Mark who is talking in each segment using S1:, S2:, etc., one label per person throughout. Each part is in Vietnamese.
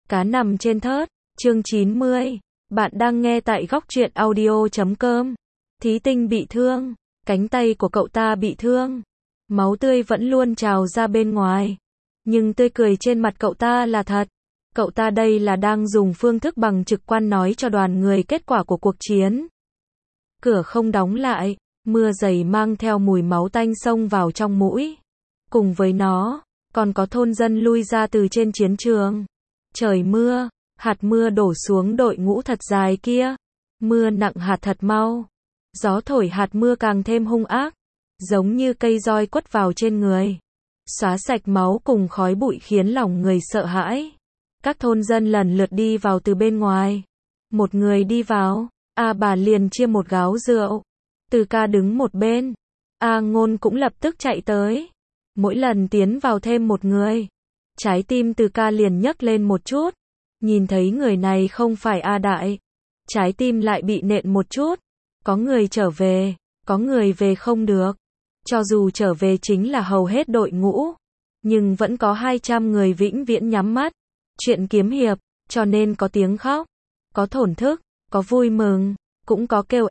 S1: Cá nằm trên thớt, chương 90. Bạn đang nghe tại góc truyện audio.com. Thí Tinh bị thương, cánh tay của cậu ta bị thương. Máu tươi vẫn luôn trào ra bên ngoài. Nhưng tươi cười trên mặt cậu ta là thật. Cậu ta đây là đang dùng phương thức bằng trực quan nói cho đoàn người kết quả của cuộc chiến. Cửa không đóng lại, mưa dày mang theo mùi máu tanh xông vào trong mũi. Cùng với nó, còn có thôn dân lui ra từ trên chiến trường. Trời mưa, hạt mưa đổ xuống đội ngũ thật dài kia. Mưa nặng hạt thật mau. Gió thổi hạt mưa càng thêm hung ác, giống như cây roi quất vào trên người. Xóa sạch máu cùng khói bụi khiến lòng người sợ hãi. Các thôn dân lần lượt đi vào từ bên ngoài. Một người đi vào, bà liền chia một gáo rượu. Từ Ca đứng một bên. Ngôn cũng lập tức chạy tới. Mỗi lần tiến vào thêm một người, trái tim Từ Ca liền nhấc lên một chút. Nhìn thấy người này không phải A Đại, trái tim lại bị nện một chút. Có người trở về, có người về không được. Cho dù trở về chính là hầu hết đội ngũ, nhưng vẫn có 200 người vĩnh viễn nhắm mắt. Chuyện kiếm hiệp, cho nên có tiếng khóc, có thổn thức, có vui mừng, cũng có kêu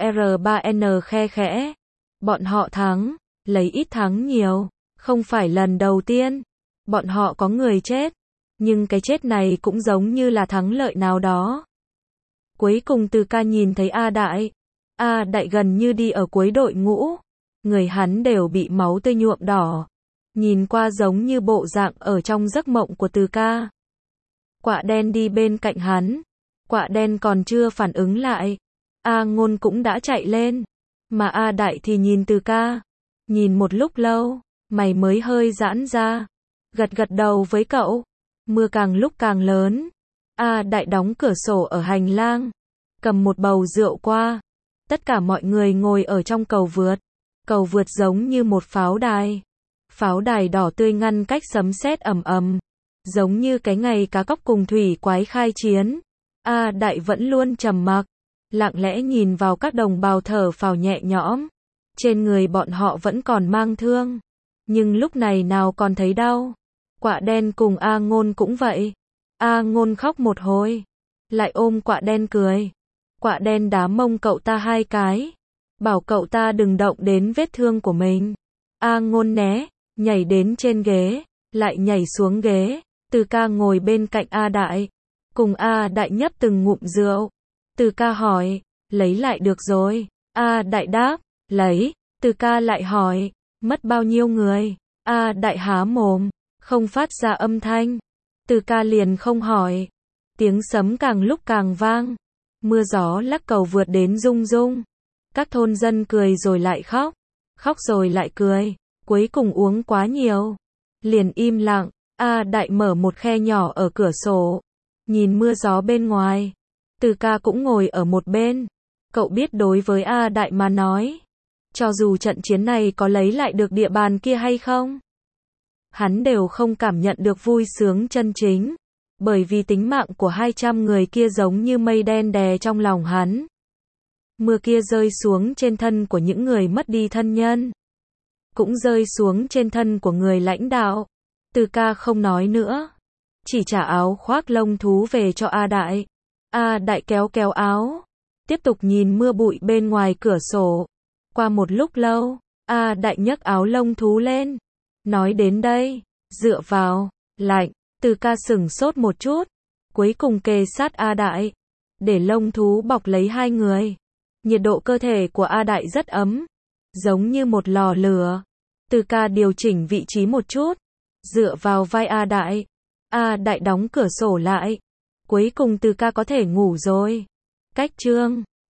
S1: R3N khe khẽ. Bọn họ thắng, lấy ít thắng nhiều, không phải lần đầu tiên. Bọn họ có người chết, nhưng cái chết này cũng giống như là thắng lợi nào đó. Cuối cùng Từ Ca nhìn thấy A Đại. A Đại gần như đi ở cuối đội ngũ. Người hắn đều bị máu tươi nhuộm đỏ. Nhìn qua giống như bộ dạng ở trong giấc mộng của Từ Ca. Quạ đen đi bên cạnh hắn. Quạ đen còn chưa phản ứng lại. Ngôn cũng đã chạy lên. Mà A Đại thì nhìn Từ Ca. Nhìn một lúc lâu, mày mới hơi giãn ra. Gật gật đầu với cậu. Mưa càng lúc càng lớn. A Đại đóng cửa sổ ở hành lang. Cầm một bầu rượu qua. Tất cả mọi người ngồi ở trong cầu vượt. Cầu vượt giống như một pháo đài. Pháo đài đỏ tươi ngăn cách sấm sét ầm ầm. Giống như cái ngày cá cóc cùng thủy quái khai chiến. A Đại vẫn luôn trầm mặc. Lặng lẽ nhìn vào các đồng bào thở phào nhẹ nhõm. Trên người bọn họ vẫn còn mang thương. Nhưng lúc này nào còn thấy đau. Quạ đen cùng Ngôn cũng vậy. Ngôn khóc một hồi. Lại ôm quạ đen cười. Quạ đen đá mông cậu ta 2 cái. Bảo cậu ta đừng động đến vết thương của mình. Ngôn né, nhảy đến trên ghế. Lại nhảy xuống ghế. Từ Ca ngồi bên cạnh A Đại. Cùng A Đại nhấp từng ngụm rượu. Từ Ca hỏi, lấy lại được rồi. A Đại đáp, lấy. Từ Ca lại hỏi, mất bao nhiêu người? A Đại há mồm, không phát ra âm thanh. Từ Ca liền không hỏi. Tiếng sấm càng lúc càng vang. Mưa gió lắc cầu vượt đến rung rung. Các thôn dân cười rồi lại khóc. Khóc rồi lại cười. Cuối cùng uống quá nhiều. Liền im lặng. A Đại mở một khe nhỏ ở cửa sổ. Nhìn mưa gió bên ngoài. Từ Ca cũng ngồi ở một bên. Cậu biết đối với A Đại mà nói, cho dù trận chiến này có lấy lại được địa bàn kia hay không, hắn đều không cảm nhận được vui sướng chân chính. Bởi vì tính mạng của 200 người kia giống như mây đen đè trong lòng hắn. Mưa kia rơi xuống trên thân của những người mất đi thân nhân. Cũng rơi xuống trên thân của người lãnh đạo. Từ Ca không nói nữa. Chỉ trả áo khoác lông thú về cho A Đại. A Đại kéo kéo áo. Tiếp tục nhìn mưa bụi bên ngoài cửa sổ. Qua một lúc lâu, A Đại nhấc áo lông thú lên. Nói đến đây, dựa vào, lạnh. Từ Ca sửng sốt một chút. Cuối cùng kề sát A Đại. Để lông thú bọc lấy hai người. Nhiệt độ cơ thể của A Đại rất ấm. Giống như một lò lửa. Từ Ca điều chỉnh vị trí một chút. Dựa vào vai A Đại. A Đại đóng cửa sổ lại. Cuối cùng Từ Ca có thể ngủ rồi. Cách chương